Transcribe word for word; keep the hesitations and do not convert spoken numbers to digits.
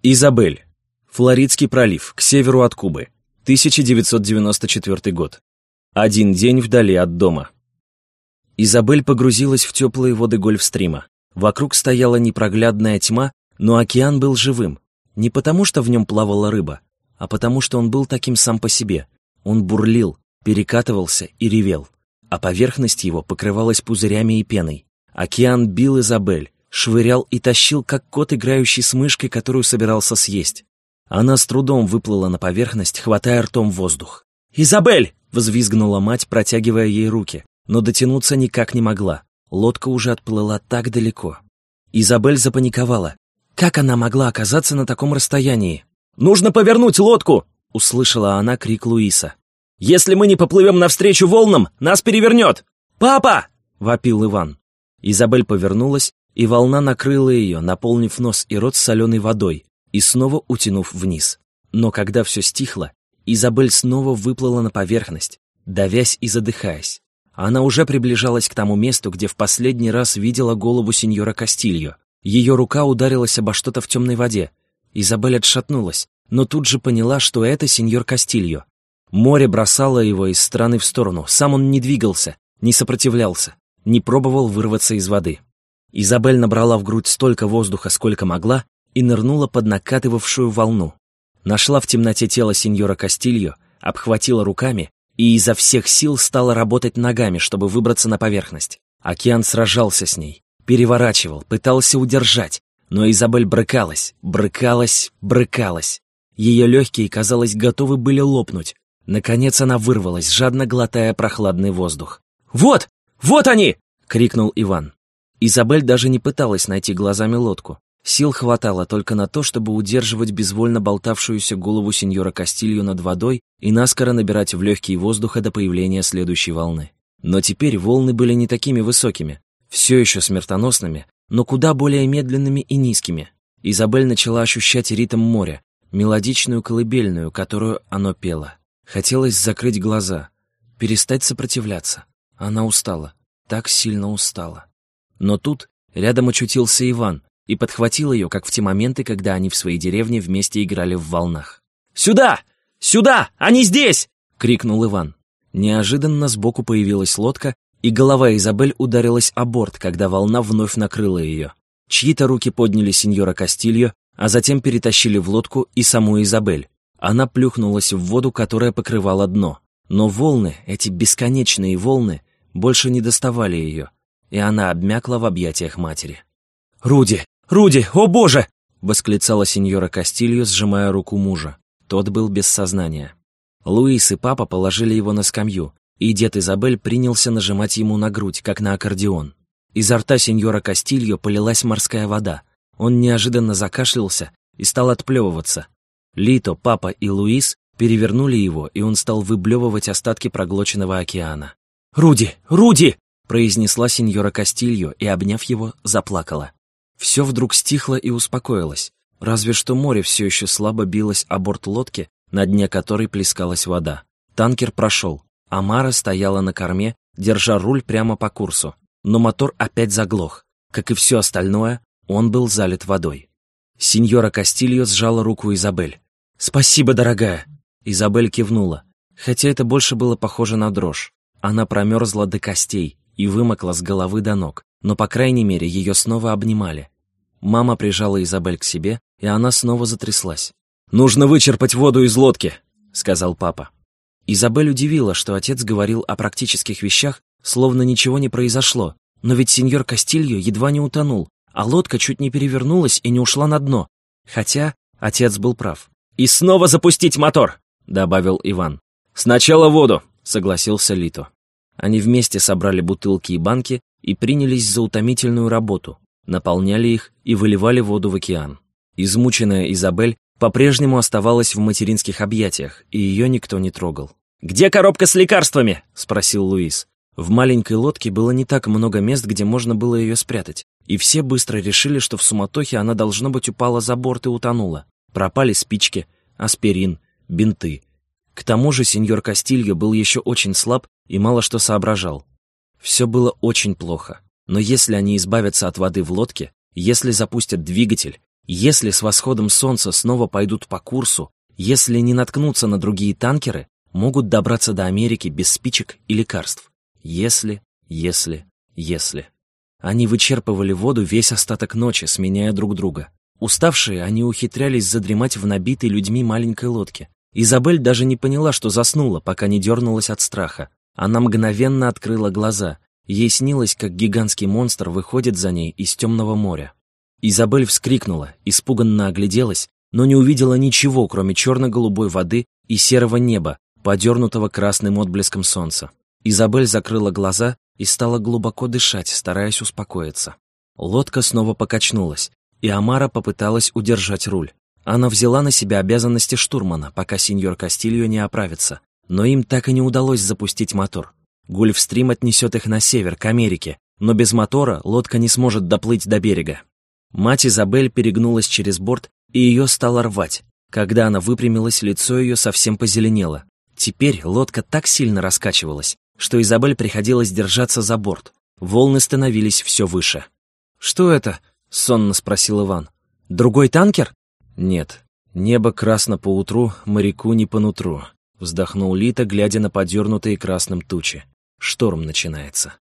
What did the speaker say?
Изабель. Флоридский пролив, к северу от Кубы. тысяча девятьсот девяносто четвёртый год. Один день вдали от дома. Изабель погрузилась в теплые воды Гольфстрима. Вокруг стояла непроглядная тьма, но океан был живым. Не потому, что в нем плавала рыба, а потому, что он был таким сам по себе. Он бурлил, перекатывался и ревел, а поверхность его покрывалась пузырями и пеной. Океан бил Изабель, швырял и тащил, как кот, играющий с мышкой, которую собирался съесть. Она с трудом выплыла на поверхность, хватая ртом воздух. «Изабель!» — взвизгнула мать, протягивая ей руки, но дотянуться никак не могла. Лодка уже отплыла так далеко. Изабель запаниковала. Как она могла оказаться на таком расстоянии? «Нужно повернуть лодку!» — услышала она крик Луиса. «Если мы не поплывем навстречу волнам, нас перевернет!» «Папа!» — вопил Иван. Изабель повернулась, и волна накрыла ее, наполнив нос и рот соленой водой и снова утянув вниз. Но когда все стихло, Изабель снова выплыла на поверхность, давясь и задыхаясь. Она уже приближалась к тому месту, где в последний раз видела голову сеньора Кастильо. Ее рука ударилась обо что-то в темной воде. Изабель отшатнулась, но тут же поняла, что это сеньор Кастильо. Море бросало его из стороны в сторону, сам он не двигался, не сопротивлялся, не пробовал вырваться из воды. Изабель набрала в грудь столько воздуха, сколько могла, и нырнула под накатывавшую волну. Нашла в темноте тело сеньора Кастильо, обхватила руками и изо всех сил стала работать ногами, чтобы выбраться на поверхность. Океан сражался с ней, переворачивал, пытался удержать, но Изабель брыкалась, брыкалась, брыкалась. Ее легкие, казалось, готовы были лопнуть. Наконец она вырвалась, жадно глотая прохладный воздух. «Вот! Вот они!» — крикнул Иван. Изабель даже не пыталась найти глазами лодку. Сил хватало только на то, чтобы удерживать безвольно болтавшуюся голову сеньора Кастильо над водой и наскоро набирать в легкие воздуха до появления следующей волны. Но теперь волны были не такими высокими, все еще смертоносными, но куда более медленными и низкими. Изабель начала ощущать ритм моря, мелодичную колыбельную, которую оно пело. Хотелось закрыть глаза, перестать сопротивляться. Она устала, так сильно устала. Но тут рядом очутился Иван и подхватил ее, как в те моменты, когда они в своей деревне вместе играли в волнах. «Сюда! Сюда! Они здесь!» — крикнул Иван. Неожиданно сбоку появилась лодка, и голова Изабель ударилась о борт, когда волна вновь накрыла ее. Чьи-то руки подняли сеньора Кастильо, а затем перетащили в лодку и саму Изабель. Она плюхнулась в воду, которая покрывала дно. Но волны, эти бесконечные волны, больше не доставали ее, и она обмякла в объятиях матери. «Руди! Руди! О боже!» — восклицала сеньора Кастильо, сжимая руку мужа. Тот был без сознания. Луис и папа положили его на скамью, и дед Изабель принялся нажимать ему на грудь, как на аккордеон. Изо рта сеньора Кастильо полилась морская вода. Он неожиданно закашлялся и стал отплевываться. Лито, папа и Луис перевернули его, и он стал выблевывать остатки проглоченного океана. «Руди! Руди!» — произнесла сеньора Кастильо и, обняв его, заплакала. Все вдруг стихло и успокоилось, разве что море все еще слабо билось о борт лодки, на дне которой плескалась вода. Танкер прошел, а Мара стояла на корме, держа руль прямо по курсу, но мотор опять заглох. Как и все остальное, он был залит водой. Сеньора Кастильо сжала руку Изабель. «Спасибо, дорогая!» Изабель кивнула, хотя это больше было похоже на дрожь. Она промерзла до костей и вымокла с головы до ног, но, по крайней мере, ее снова обнимали. Мама прижала Изабель к себе, и она снова затряслась. «Нужно вычерпать воду из лодки», — сказал папа. Изабель удивила, что отец говорил о практических вещах, словно ничего не произошло, но ведь сеньор Кастильо едва не утонул, а лодка чуть не перевернулась и не ушла на дно. Хотя отец был прав. «И снова запустить мотор», — добавил Иван. «Сначала воду», — согласился Лито. Они вместе собрали бутылки и банки и принялись за утомительную работу, наполняли их и выливали воду в океан. Измученная Изабель по-прежнему оставалась в материнских объятиях, и ее никто не трогал. «Где коробка с лекарствами?» — спросил Луис. В маленькой лодке было не так много мест, где можно было ее спрятать, и все быстро решили, что в суматохе она, должно быть, упала за борт и утонула. Пропали спички, аспирин, бинты. К тому же сеньор Кастильо был еще очень слаб и мало что соображал. Все было очень плохо, но если они избавятся от воды в лодке, если запустят двигатель, Если с восходом солнца снова пойдут по курсу, если не наткнутся на другие танкеры, могут добраться до Америки без спичек и лекарств. Если, если, если. Они вычерпывали воду весь остаток ночи, сменяя друг друга. Уставшие, они ухитрялись задремать в набитой людьми маленькой лодке. Изабель даже не поняла, что заснула, пока не дернулась от страха. Она мгновенно открыла глаза. Ей снилось, как гигантский монстр выходит за ней из темного моря. Изабель вскрикнула, испуганно огляделась, но не увидела ничего, кроме черно-голубой воды и серого неба, подернутого красным отблеском солнца. Изабель закрыла глаза и стала глубоко дышать, стараясь успокоиться. Лодка снова покачнулась, и Амара попыталась удержать руль. Она взяла на себя обязанности штурмана, пока сеньор Кастильо не оправится, но им так и не удалось запустить мотор. Гольфстрим отнесет их на север, к Америке, но без мотора лодка не сможет доплыть до берега. Мать Изабель перегнулась через борт, и ее стало рвать. Когда она выпрямилась, лицо ее совсем позеленело. Теперь лодка так сильно раскачивалась, что Изабель приходилось держаться за борт. Волны становились все выше. «Что это?» — сонно спросил Иван. «Другой танкер?» «Нет. Небо красно поутру, моряку не по нутру», — вздохнул Лита, глядя на подернутые красным тучи. «Шторм начинается».